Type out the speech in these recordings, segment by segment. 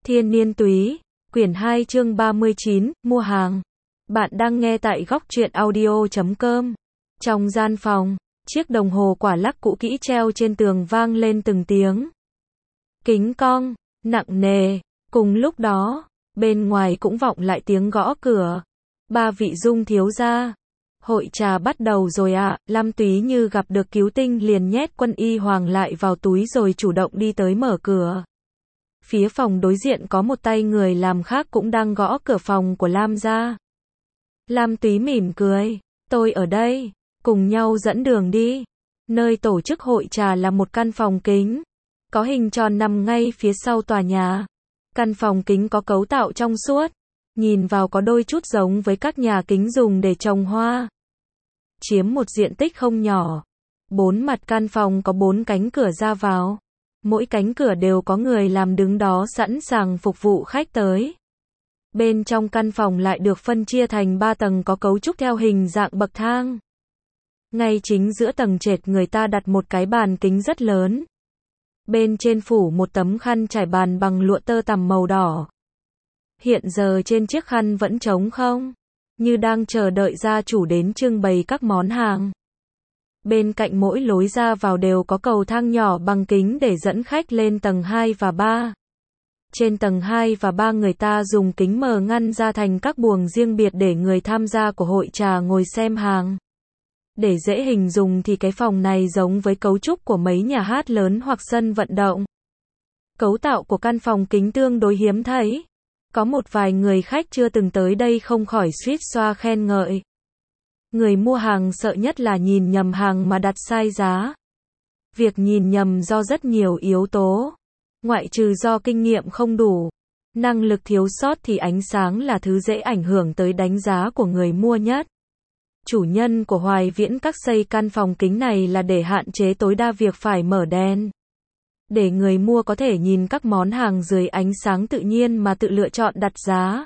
Thiên Niên Túy, quyển 2 chương 39, mua hàng. Bạn đang nghe tại góc truyện audio.com. Trong gian phòng, chiếc đồng hồ quả lắc cũ kỹ treo trên tường vang lên từng tiếng. Kính cong, nặng nề. Cùng lúc đó, bên ngoài cũng vọng lại tiếng gõ cửa. Ba vị Dung thiếu gia. Hội trà bắt đầu rồi ạ. Lam Túy như gặp được cứu tinh liền nhét quân y hoàng lại vào túi rồi chủ động đi tới mở cửa. Phía phòng đối diện có một tay người làm khác cũng đang gõ cửa phòng của Lam gia. Lam Túy mỉm cười, tôi ở đây, cùng nhau dẫn đường đi. Nơi tổ chức hội trà là một căn phòng kính, có hình tròn nằm ngay phía sau tòa nhà. Căn phòng kính có cấu tạo trong suốt, nhìn vào có đôi chút giống với các nhà kính dùng để trồng hoa. Chiếm một diện tích không nhỏ. 4 mặt căn phòng có 4 cánh cửa ra vào. Mỗi cánh cửa đều có người làm đứng đó sẵn sàng phục vụ khách tới. Bên trong căn phòng lại được phân chia thành 3 tầng có cấu trúc theo hình dạng bậc thang. Ngay chính giữa tầng trệt người ta đặt một cái bàn kính rất lớn. Bên trên phủ một tấm khăn trải bàn bằng lụa tơ tằm màu đỏ. Hiện giờ trên chiếc khăn vẫn trống không, như đang chờ đợi gia chủ đến trưng bày các món hàng. Bên cạnh mỗi lối ra vào đều có cầu thang nhỏ bằng kính để dẫn khách lên tầng 2 và 3. Trên tầng 2 và 3 người ta dùng kính mờ ngăn ra thành các buồng riêng biệt để người tham gia của hội trà ngồi xem hàng. Để dễ hình dung thì cái phòng này giống với cấu trúc của mấy nhà hát lớn hoặc sân vận động. Cấu tạo của căn phòng kính tương đối hiếm thấy. Có một vài người khách chưa từng tới đây không khỏi suýt xoa khen ngợi. Người mua hàng sợ nhất là nhìn nhầm hàng mà đặt sai giá. Việc nhìn nhầm do rất nhiều yếu tố. Ngoại trừ do kinh nghiệm không đủ, năng lực thiếu sót thì ánh sáng là thứ dễ ảnh hưởng tới đánh giá của người mua nhất. Chủ nhân của Hoài Viễn Các xây căn phòng kính này là để hạn chế tối đa việc phải mở đèn. Để người mua có thể nhìn các món hàng dưới ánh sáng tự nhiên mà tự lựa chọn đặt giá.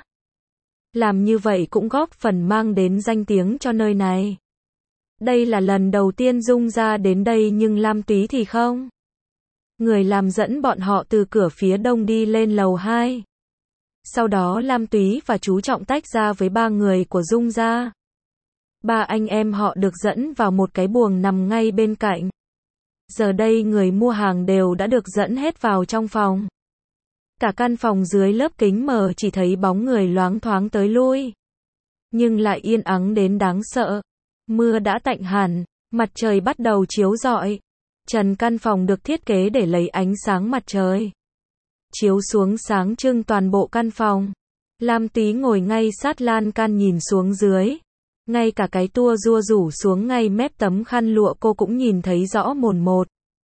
Làm như vậy cũng góp phần mang đến danh tiếng cho nơi này. Đây là lần đầu tiên Dung gia đến đây nhưng Lam Túy thì không. Người làm dẫn bọn họ từ cửa phía đông đi lên lầu 2. Sau đó Lam Túy và chú Trọng tách ra với 3 người của Dung gia. 3 anh em họ được dẫn vào một cái buồng nằm ngay bên cạnh. Giờ đây người mua hàng đều đã được dẫn hết vào trong phòng. Cả căn phòng dưới lớp kính mờ chỉ thấy bóng người loáng thoáng tới lui. Nhưng lại yên ắng đến đáng sợ. Mưa đã tạnh hẳn, mặt trời bắt đầu chiếu rọi. Trần căn phòng được thiết kế để lấy ánh sáng mặt trời chiếu xuống sáng trưng toàn bộ căn phòng. Lam Túy ngồi ngay sát lan can nhìn xuống dưới. Ngay cả cái tua rua rủ xuống ngay mép tấm khăn lụa cô cũng nhìn thấy rõ mồn một.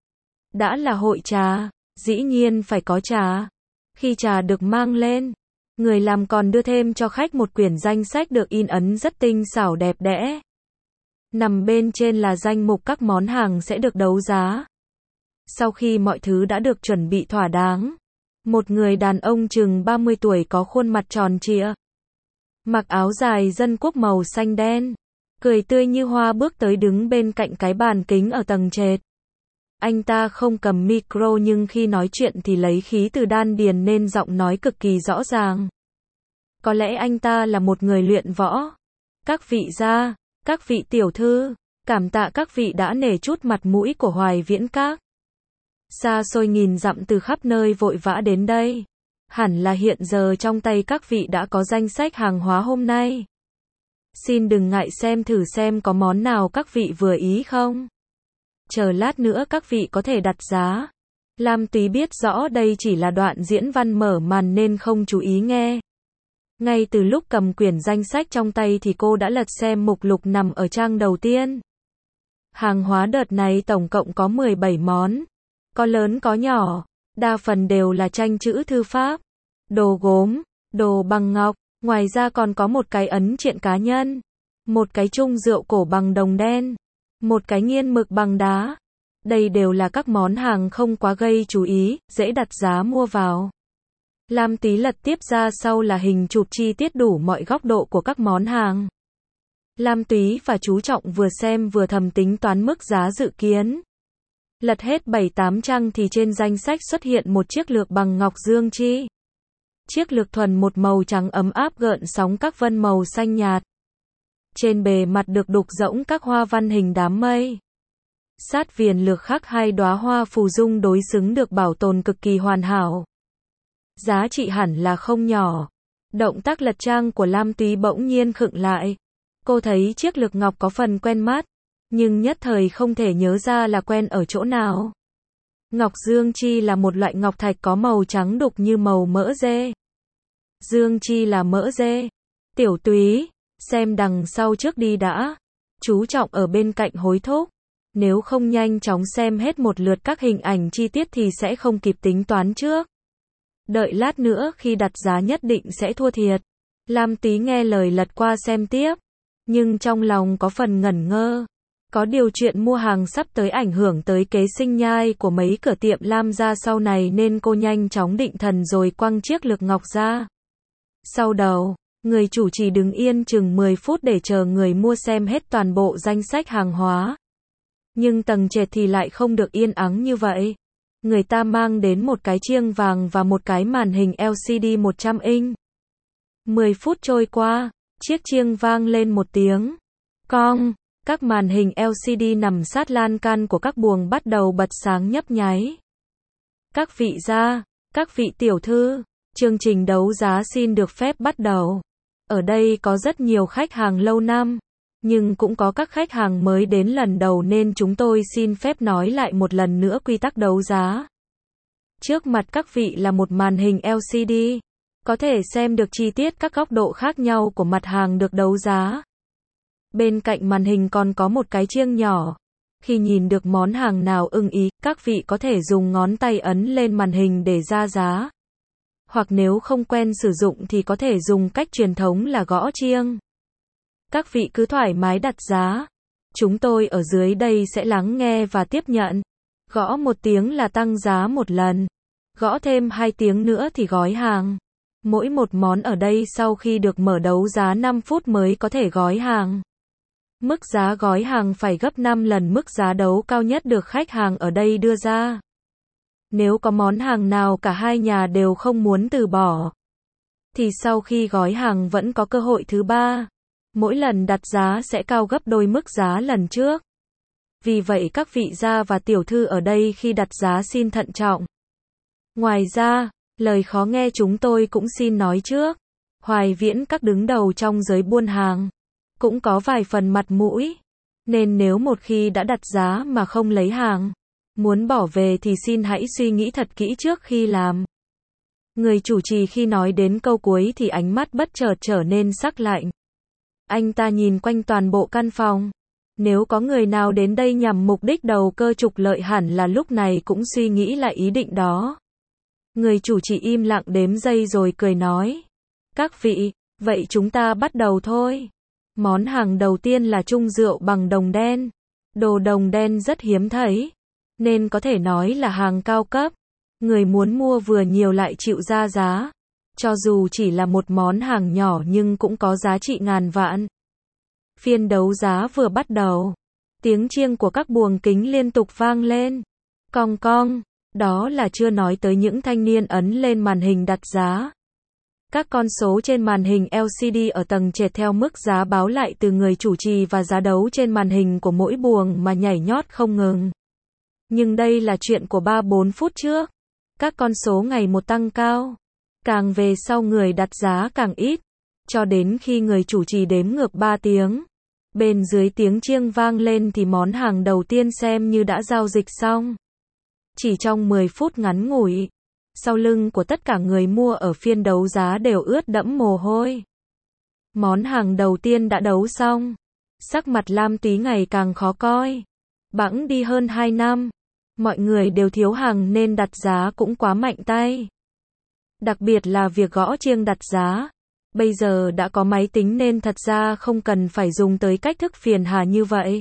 Đã là hội trà, dĩ nhiên phải có trà. Khi trà được mang lên, người làm còn đưa thêm cho khách một quyển danh sách được in ấn rất tinh xảo đẹp đẽ. Nằm bên trên là danh mục các món hàng sẽ được đấu giá. Sau khi mọi thứ đã được chuẩn bị thỏa đáng, một người đàn ông chừng 30 tuổi có khuôn mặt tròn trịa, mặc áo dài dân quốc màu xanh đen, cười tươi như hoa bước tới đứng bên cạnh cái bàn kính ở tầng trệt. Anh ta không cầm micro nhưng khi nói chuyện thì lấy khí từ đan điền nên giọng nói cực kỳ rõ ràng. Có lẽ anh ta là một người luyện võ. Các vị gia, các vị tiểu thư, cảm tạ các vị đã nể chút mặt mũi của Hoài Viễn Các. Xa xôi nghìn dặm từ khắp nơi vội vã đến đây. Hẳn là hiện giờ trong tay các vị đã có danh sách hàng hóa hôm nay. Xin đừng ngại xem thử xem có món nào các vị vừa ý không. Chờ lát nữa các vị có thể đặt giá. Lam Túy biết rõ đây chỉ là đoạn diễn văn mở màn nên không chú ý nghe. Ngay từ lúc cầm quyển danh sách trong tay thì cô đã lật xem mục lục nằm ở trang đầu tiên. Hàng hóa đợt này tổng cộng có 17 món. Có lớn có nhỏ, đa phần đều là tranh chữ thư pháp, đồ gốm, đồ bằng ngọc, ngoài ra còn có một cái ấn triện cá nhân, một cái chung rượu cổ bằng đồng đen, một cái nghiên mực bằng đá. Đây đều là các món hàng không quá gây chú ý, dễ đặt giá mua vào. Lam Túy lật tiếp ra sau là hình chụp chi tiết đủ mọi góc độ của các món hàng. Lam Túy và chú Trọng vừa xem vừa thầm tính toán mức giá dự kiến. Lật hết 7-8 trang thì trên danh sách xuất hiện một chiếc lược bằng ngọc dương chi. Chiếc lược thuần một màu trắng ấm áp gợn sóng các vân màu xanh nhạt. Trên bề mặt được đục rỗng các hoa văn hình đám mây. Sát viền lược khắc hai đóa hoa phù dung đối xứng được bảo tồn cực kỳ hoàn hảo. Giá trị hẳn là không nhỏ. Động tác lật trang của Lam Túy bỗng nhiên khựng lại. Cô thấy chiếc lược ngọc có phần quen mắt, nhưng nhất thời không thể nhớ ra là quen ở chỗ nào. Ngọc dương chi là một loại ngọc thạch có màu trắng đục như màu mỡ dê. Dương chi là mỡ dê. Tiểu Túy, xem đằng sau trước đi đã. Chú Trọng ở bên cạnh hối thúc. Nếu không nhanh chóng xem hết một lượt các hình ảnh chi tiết thì sẽ không kịp tính toán trước. Đợi lát nữa khi đặt giá nhất định sẽ thua thiệt. Lam Túy nghe lời lật qua xem tiếp. Nhưng trong lòng có phần ngẩn ngơ. Có điều chuyện mua hàng sắp tới ảnh hưởng tới kế sinh nhai của mấy cửa tiệm Lam gia sau này nên cô nhanh chóng định thần rồi quăng chiếc lược ngọc ra. Sau đầu, người chủ trì đứng yên chừng 10 phút để chờ người mua xem hết toàn bộ danh sách hàng hóa. Nhưng tầng trệt thì lại không được yên ắng như vậy. Người ta mang đến một cái chiêng vàng và một cái màn hình LCD 100 inch. 10 phút trôi qua, chiếc chiêng vang lên một tiếng. Cong, các màn hình LCD nằm sát lan can của các buồng bắt đầu bật sáng nhấp nháy. Các vị gia, các vị tiểu thư, chương trình đấu giá xin được phép bắt đầu. Ở đây có rất nhiều khách hàng lâu năm, nhưng cũng có các khách hàng mới đến lần đầu nên chúng tôi xin phép nói lại một lần nữa quy tắc đấu giá. Trước mặt các vị là một màn hình LCD, có thể xem được chi tiết các góc độ khác nhau của mặt hàng được đấu giá. Bên cạnh màn hình còn có một cái chiêng nhỏ. Khi nhìn được món hàng nào ưng ý, các vị có thể dùng ngón tay ấn lên màn hình để ra giá. Hoặc nếu không quen sử dụng thì có thể dùng cách truyền thống là gõ chiêng. Các vị cứ thoải mái đặt giá. Chúng tôi ở dưới đây sẽ lắng nghe và tiếp nhận. Gõ một tiếng là tăng giá một lần. Gõ thêm 2 tiếng nữa thì gói hàng. Mỗi một món ở đây sau khi được mở đấu giá 5 phút mới có thể gói hàng. Mức giá gói hàng phải gấp 5 lần mức giá đấu cao nhất được khách hàng ở đây đưa ra. Nếu có món hàng nào cả hai nhà đều không muốn từ bỏ, thì sau khi gói hàng vẫn có cơ hội thứ 3. Mỗi lần đặt giá sẽ cao gấp đôi mức giá lần trước. Vì vậy các vị gia và tiểu thư ở đây khi đặt giá xin thận trọng. Ngoài ra, lời khó nghe chúng tôi cũng xin nói trước. Hoài Viễn các đứng đầu trong giới buôn hàng cũng có vài phần mặt mũi, nên nếu một khi đã đặt giá mà không lấy hàng, muốn bỏ về thì xin hãy suy nghĩ thật kỹ trước khi làm. Người chủ trì khi nói đến câu cuối thì ánh mắt bất chợt trở nên sắc lạnh. Anh ta nhìn quanh toàn bộ căn phòng. Nếu có người nào đến đây nhằm mục đích đầu cơ trục lợi hẳn là lúc này cũng suy nghĩ lại ý định đó. Người chủ trì im lặng đếm giây rồi cười nói. Các vị, vậy chúng ta bắt đầu thôi. Món hàng đầu tiên là chung rượu bằng đồng đen. Đồ đồng đen rất hiếm thấy, nên có thể nói là hàng cao cấp. Người muốn mua vừa nhiều lại chịu ra giá. Cho dù chỉ là một món hàng nhỏ nhưng cũng có giá trị ngàn vạn. Phiên đấu giá vừa bắt đầu. Tiếng chiêng của các buồng kính liên tục vang lên. Cong cong, đó là chưa nói tới những thanh niên ấn lên màn hình đặt giá. Các con số trên màn hình LCD ở tầng trệt theo mức giá báo lại từ người chủ trì và giá đấu trên màn hình của mỗi buồng mà nhảy nhót không ngừng. Nhưng đây là chuyện của 3-4 phút trước. Các con số ngày một tăng cao. Càng về sau người đặt giá càng ít. Cho đến khi người chủ trì đếm ngược 3 tiếng. Bên dưới tiếng chiêng vang lên thì món hàng đầu tiên xem như đã giao dịch xong. Chỉ trong 10 phút ngắn ngủi, sau lưng của tất cả người mua ở phiên đấu giá đều ướt đẫm mồ hôi. Món hàng đầu tiên đã đấu xong. Sắc mặt Lam Túy ngày càng khó coi. Bẵng đi hơn 2 năm. Mọi người đều thiếu hàng nên đặt giá cũng quá mạnh tay. Đặc biệt là việc gõ chiêng đặt giá. Bây giờ đã có máy tính nên thật ra không cần phải dùng tới cách thức phiền hà như vậy.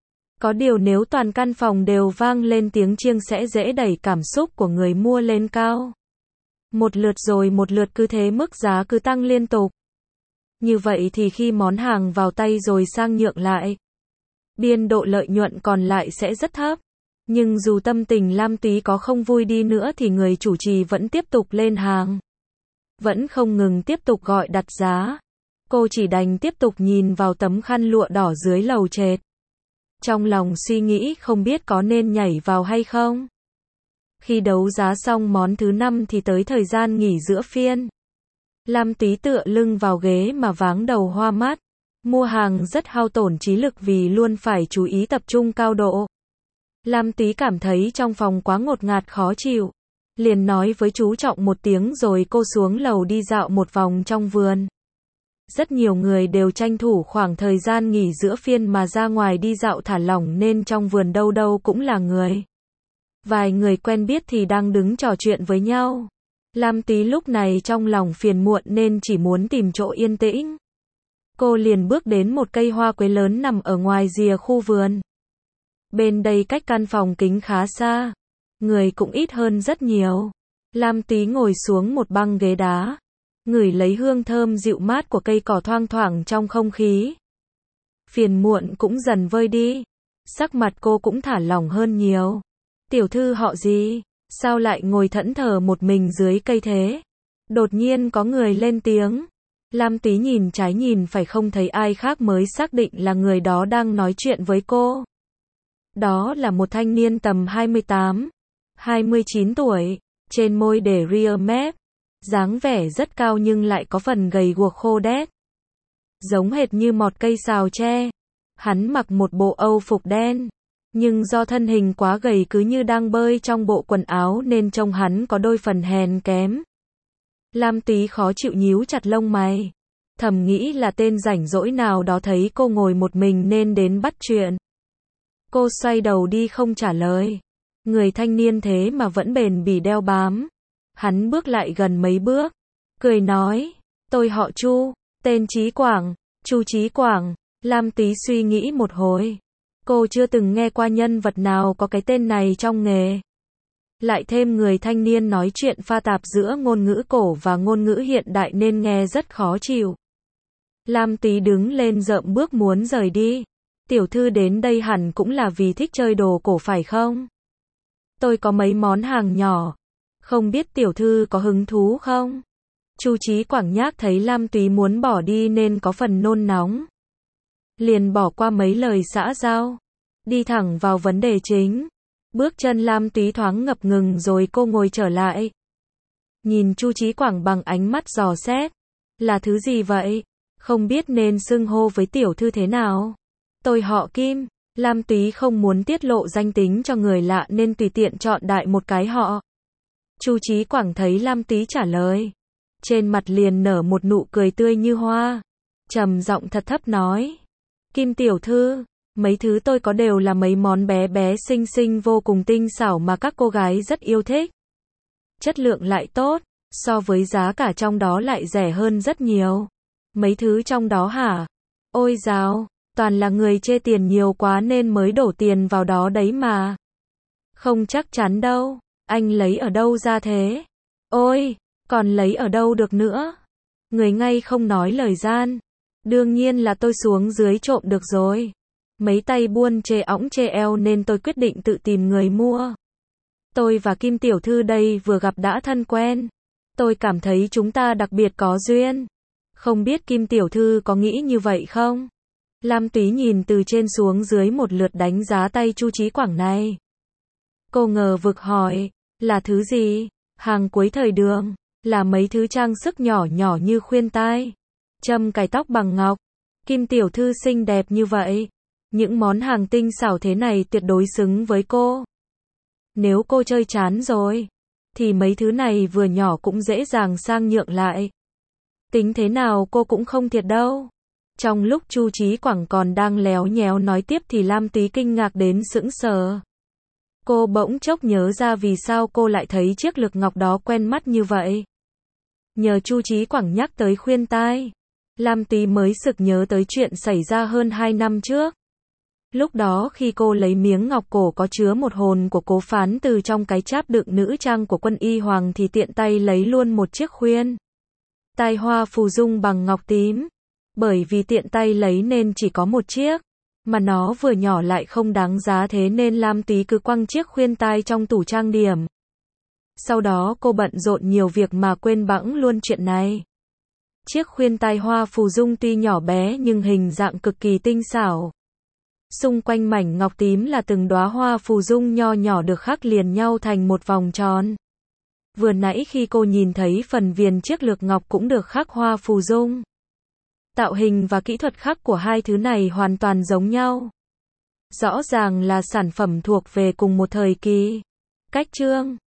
Có điều nếu toàn căn phòng đều vang lên tiếng chiêng sẽ dễ đẩy cảm xúc của người mua lên cao. Một lượt rồi một lượt cứ thế mức giá cứ tăng liên tục. Như vậy thì khi món hàng vào tay rồi sang nhượng lại, biên độ lợi nhuận còn lại sẽ rất thấp. Nhưng dù tâm tình Lam Túy có không vui đi nữa thì người chủ trì vẫn tiếp tục lên hàng. vẫn không ngừng tiếp tục gọi đặt giá. Cô chỉ đành tiếp tục nhìn vào tấm khăn lụa đỏ dưới lầu trệt. Trong lòng suy nghĩ không biết có nên nhảy vào hay không. Khi đấu giá xong món thứ 5 thì tới thời gian nghỉ giữa phiên. Lam Túy tựa lưng vào ghế mà váng đầu hoa mắt. Mua hàng rất hao tổn trí lực vì luôn phải chú ý tập trung cao độ. Lam Túy cảm thấy trong phòng quá ngột ngạt khó chịu. Liền nói với chú Trọng một tiếng rồi cô xuống lầu đi dạo một vòng trong vườn. Rất nhiều người đều tranh thủ khoảng thời gian nghỉ giữa phiên mà ra ngoài đi dạo thả lỏng nên trong vườn đâu đâu cũng là người. Vài người quen biết thì đang đứng trò chuyện với nhau. Lam Túy lúc này trong lòng phiền muộn nên chỉ muốn tìm chỗ yên tĩnh. Cô liền bước đến một cây hoa quế lớn nằm ở ngoài rìa khu vườn. Bên đây cách căn phòng kính khá xa. Người cũng ít hơn rất nhiều. Lam Túy ngồi xuống một băng ghế đá. Ngửi lấy hương thơm dịu mát của cây cỏ thoang thoảng trong không khí. Phiền muộn cũng dần vơi đi. Sắc mặt cô cũng thả lỏng hơn nhiều. Tiểu thư họ gì? Sao lại ngồi thẫn thờ một mình dưới cây thế? Đột nhiên có người lên tiếng. Lam Túy nhìn trái nhìn phải không thấy ai khác mới xác định là người đó đang nói chuyện với cô. Đó là một thanh niên tầm 28, 29 tuổi, trên môi để ria mép. Dáng vẻ rất cao nhưng lại có phần gầy guộc khô đét. Giống hệt như mọt cây sào tre. Hắn mặc một bộ âu phục đen. Nhưng do thân hình quá gầy cứ như đang bơi trong bộ quần áo nên trông hắn có đôi phần hèn kém. Lam Túy khó chịu nhíu chặt lông mày. Thầm nghĩ là tên rảnh rỗi nào đó thấy cô ngồi một mình nên đến bắt chuyện. Cô xoay đầu đi không trả lời. Người thanh niên thế mà vẫn bền bỉ đeo bám. Hắn bước lại gần mấy bước. Cười nói. Tôi họ Chu. Tên Chí Quảng. Chu Chí Quảng. Lam Túy suy nghĩ một hồi. Cô chưa từng nghe qua nhân vật nào có cái tên này trong nghề. Lại thêm người thanh niên nói chuyện pha tạp giữa ngôn ngữ cổ và ngôn ngữ hiện đại nên nghe rất khó chịu. Lam Túy đứng lên dậm bước muốn rời đi. Tiểu thư đến đây hẳn cũng là vì thích chơi đồ cổ phải không? Tôi có mấy món hàng nhỏ. Không biết tiểu thư có hứng thú không? Chu Chí Quảng nhác thấy Lam Túy muốn bỏ đi nên có phần nôn nóng. Liền bỏ qua mấy lời xã giao. Đi thẳng vào vấn đề chính. Bước chân Lam Túy thoáng ngập ngừng rồi cô ngồi trở lại. Nhìn Chu Chí Quảng bằng ánh mắt dò xét. Là thứ gì vậy? Không biết nên xưng hô với tiểu thư thế nào? Tôi họ Kim. Lam Túy không muốn tiết lộ danh tính cho người lạ nên tùy tiện chọn đại một cái họ. Chu Chí Quảng thấy Lam Túy trả lời. Trên mặt liền nở một nụ cười tươi như hoa. Trầm giọng thật thấp nói. Kim tiểu thư, mấy thứ tôi có đều là mấy món bé bé xinh xinh vô cùng tinh xảo mà các cô gái rất yêu thích. Chất lượng lại tốt, so với giá cả trong đó lại rẻ hơn rất nhiều. Mấy thứ trong đó hả? Ôi dào, toàn là người chê tiền nhiều quá nên mới đổ tiền vào đó đấy mà. Không chắc chắn đâu, anh lấy ở đâu ra thế? Ôi, còn lấy ở đâu được nữa? Người ngay không nói lời gian. Đương nhiên là tôi xuống dưới trộm được rồi. Mấy tay buôn chê õng chê eo nên tôi quyết định tự tìm người mua. Tôi và Kim tiểu thư đây vừa gặp đã thân quen. Tôi cảm thấy chúng ta đặc biệt có duyên. Không biết Kim tiểu thư có nghĩ như vậy không? Lam Túy nhìn từ trên xuống dưới một lượt đánh giá tay Chu Chí Quảng này. Cô ngờ vực hỏi, là thứ gì? Hàng cuối thời đường, là mấy thứ trang sức nhỏ nhỏ như khuyên tai, châm cài tóc bằng ngọc. Kim tiểu thư xinh đẹp như vậy, những món hàng tinh xảo thế này tuyệt đối xứng với cô. Nếu cô chơi chán rồi, thì mấy thứ này vừa nhỏ cũng dễ dàng sang nhượng lại. Tính thế nào cô cũng không thiệt đâu. Trong lúc Chu Chí Quảng còn đang léo nhéo nói tiếp thì Lam Túy kinh ngạc đến sững sờ. Cô bỗng chốc nhớ ra vì sao cô lại thấy chiếc lược ngọc đó quen mắt như vậy. Nhờ Chu Chí Quảng nhắc tới khuyên tai, Lam Túy mới sực nhớ tới chuyện xảy ra hơn 2 năm trước. Lúc đó khi cô lấy miếng ngọc cổ có chứa một hồn của Cố Phán từ trong cái cháp đựng nữ trang của quân y hoàng thì tiện tay lấy luôn một chiếc khuyên tai hoa phù dung bằng ngọc tím. Bởi vì tiện tay lấy nên chỉ có một chiếc, mà nó vừa nhỏ lại không đáng giá thế nên Lam Túy cứ quăng chiếc khuyên tai trong tủ trang điểm. Sau đó cô bận rộn nhiều việc mà quên bẵng luôn chuyện này. Chiếc khuyên tai hoa phù dung tuy nhỏ bé nhưng hình dạng cực kỳ tinh xảo. Xung quanh mảnh ngọc tím là từng đóa hoa phù dung nho nhỏ được khắc liền nhau thành một vòng tròn. Vừa nãy khi cô nhìn thấy phần viền chiếc lược ngọc cũng được khắc hoa phù dung. Tạo hình và kỹ thuật khắc của hai thứ này hoàn toàn giống nhau. Rõ ràng là sản phẩm thuộc về cùng một thời kỳ. Cách trương